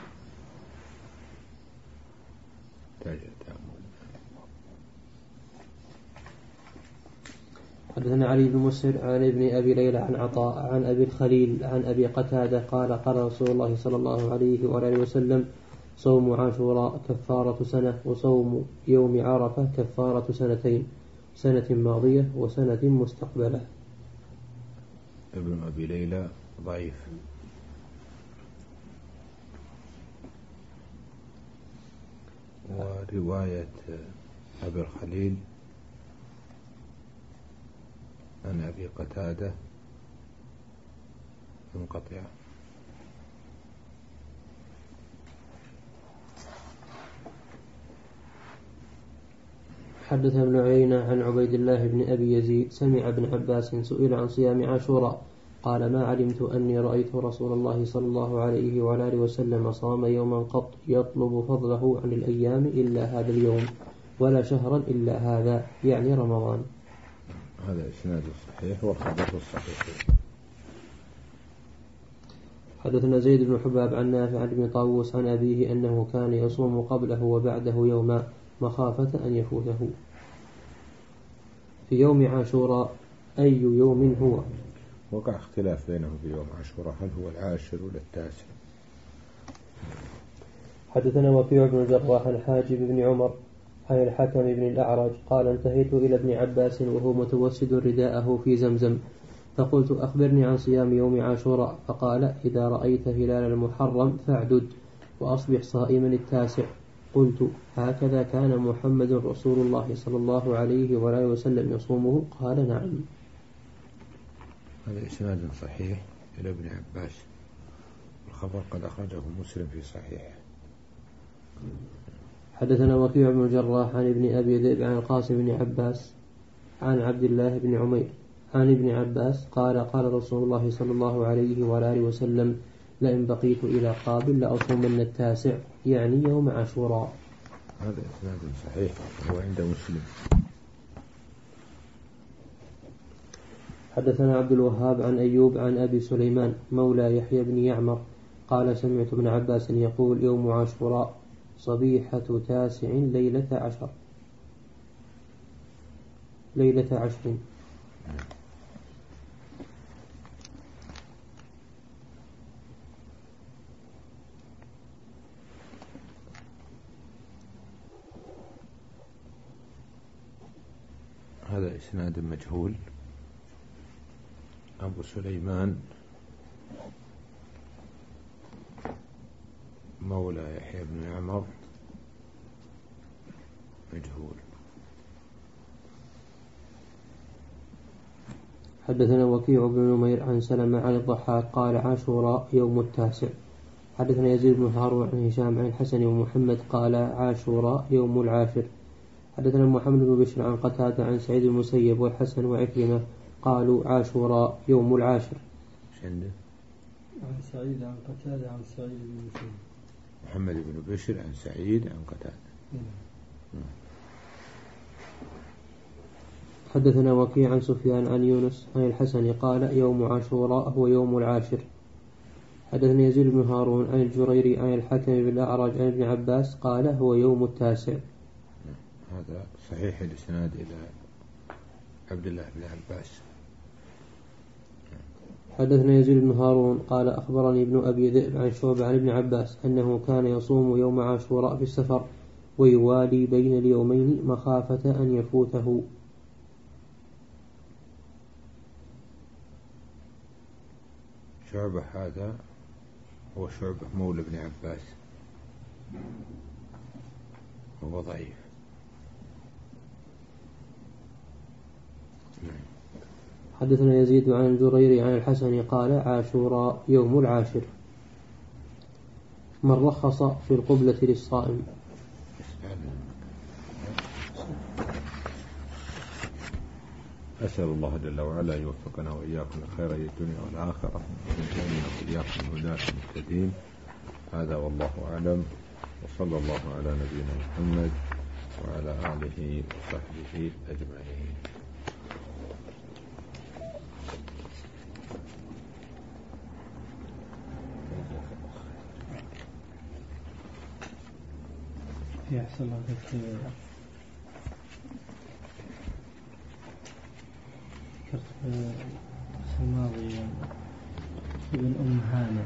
حدثنا علي بن مسهر عن ابن أبي ليلى عن عطاء عن أبي الخليل عن أبي قتادة قال قال رسول الله صلى الله عليه وآله وسلم صوم عاشوراء كفارة سنة وصوم يوم عرفة كفارة سنتين، سنة ماضية وسنة مستقبلة. ابن أبي ليلى ضعيف. ورواية أبي الخليل عن أبي قتادة منقطعة. حدث ابن عيينة عن عبيد الله بن أبي يزيد سمع ابن عباس سئل عن صيام عاشوراء قال ما علمت أني رأيت رسول الله صلى الله عليه وعلى آله وسلم صام يوما قط يطلب فضله عن الأيام إلا هذا اليوم ولا شهرا إلا هذا، يعني رمضان. هذا إسناد صحيح والخبر الصحيح. حدثنا زيد بن حباب عن نافع عن ابن طاووس عن أبيه أنه كان يصوم قبله وبعده يوما مخافة أن يفوته. في يوم عاشوراء أي يوم هو؟ وقع اختلاف بينهم في يوم عاشوراء، هل هو العاشر ولا التاسع؟ حدثنا وكيع بن الجراح عن حاجب بن عمر عن الحكم بن الأعرج قال انتهيت إلى ابن عباس وهو متوسد رداءه في زمزم فقلت أخبرني عن صيام يوم عاشوراء، فقال إذا رأيت هلال المحرم فاعدد وأصبح صائما التاسع. قلت هكذا كان محمد رسول الله صلى الله عليه وآله وسلم يصومه؟ قال نعم. هذا إسناد صحيح إلى ابن عباس، الخبر قد أخرجه مسلم في صحيحه. حدثنا وكيع بن الجراح عن ابن أبي ذئب عن القاسم بن عباس عن عبد الله بن عمير عن ابن عباس قال قال رسول الله صلى الله عليه وآله وسلم لئن بقيت إلى قابل لأصومن التاسع، يعني يوم عاشوراء. هذا إسناد صحيح وهو عند مسلم. حدثنا عبد الوهاب عن أيوب عن أبي سليمان مولى يحيى بن يعمر قال سمعت ابن عباس يقول يوم عاشوراء صبيحة تاسع ليلة عشر ليلة عشر. هذا إسناد مجهول. أبو سليمان مولى يحيى بن عمر مجهول. حدثنا وكيع بن نمير عن سلمة عن الضحاك قال عاشوراء يوم التاسع. حدثنا يزيد بن هارون عن هشام عن الحسن ومحمد قال عاشوراء يوم العاشر. حدثنا محمد بن بشر عن قتادة عن سعيد المسيب والحسن وعكرمة قالوا عاشوراء يوم العاشر. عن سعيد عن قتادة عن سعيد بن مسيب. محمد بن بشر عن سعيد عن قتادة. حدثنا وكيع عن سفيان عن يونس عن الحسن قال يوم عاشوراء هو يوم العاشر. حدثنا يزيد بن هارون عن الجريري عن الحكم بن الأعرج عن ابن عباس قال هو يوم التاسع. هذا صحيح الإسناد إلى عبد الله بن عباس. حدثنا يزيد بن هارون قال أخبرني ابن أبي ذئب عن شعبة عن ابن عباس أنه كان يصوم يوم عاشوراء في السفر ويوالي بين اليومين مخافة أن يفوته. شعبة هذا هو شعبة مولى ابن عباس وهو ضعيف. حدثنا يزيد عن الجريري عن الحسن قال عاشوراء يوم العاشر. من رخص في القبلة للصائم؟ أسأل الله جل وعلا أن يوفقنا وإياكم لخير الدنيا والآخرة ويجعلنا وإياكم هداة المهتدين. هذا والله أعلم، وصلى الله على نبينا محمد وعلى آله وصحبه أجمعين. يحصل لك ذكرت في الماضي ابن أم هانئ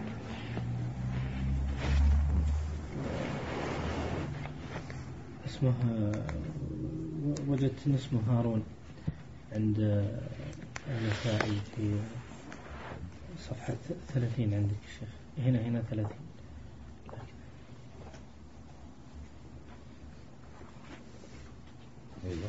اسمه وجدت اسمه هارون عند النسائي في صفحة ثلاثين عندك الشيخ. هنا هنا ثلاثين. أيوة.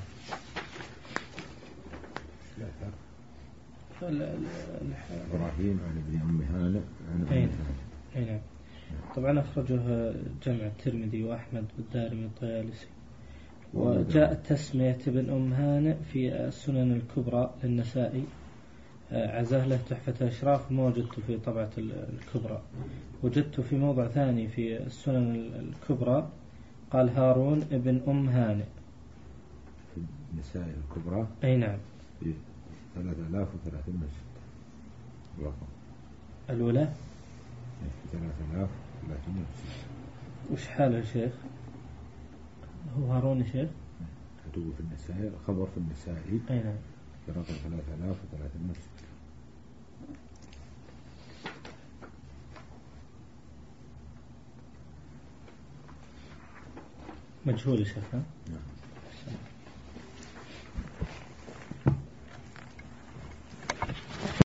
إبراهيم عن ابن أم هانئ عن أم هانئ. نعم. طبعا أخرجه جمع الترمذي وأحمد والدارمي والطيالسي. وجاء تسمية ابن أم هانئ في السنن الكبرى للنسائي عزاه له تحفة الأشراف، ما وجدته في طبعة الكبرى. وجدته في موضع ثاني في السنن الكبرى قال هارون ابن أم هانئ في النسائي الكبرى. أي نعم. في ثلاثة آلاف وثلاثين مسجد. الأولى ثلاثة آلاف وثلاثمائة وتسعين. وش حاله يا شيخ؟ هو هارون يا شيخ؟ كتبه في النسائي، خبر في النسائي. أي نعم. برقم ثلاثة آلاف وثلاثمائة وتسعين. مجهول يا شيخ. نعم.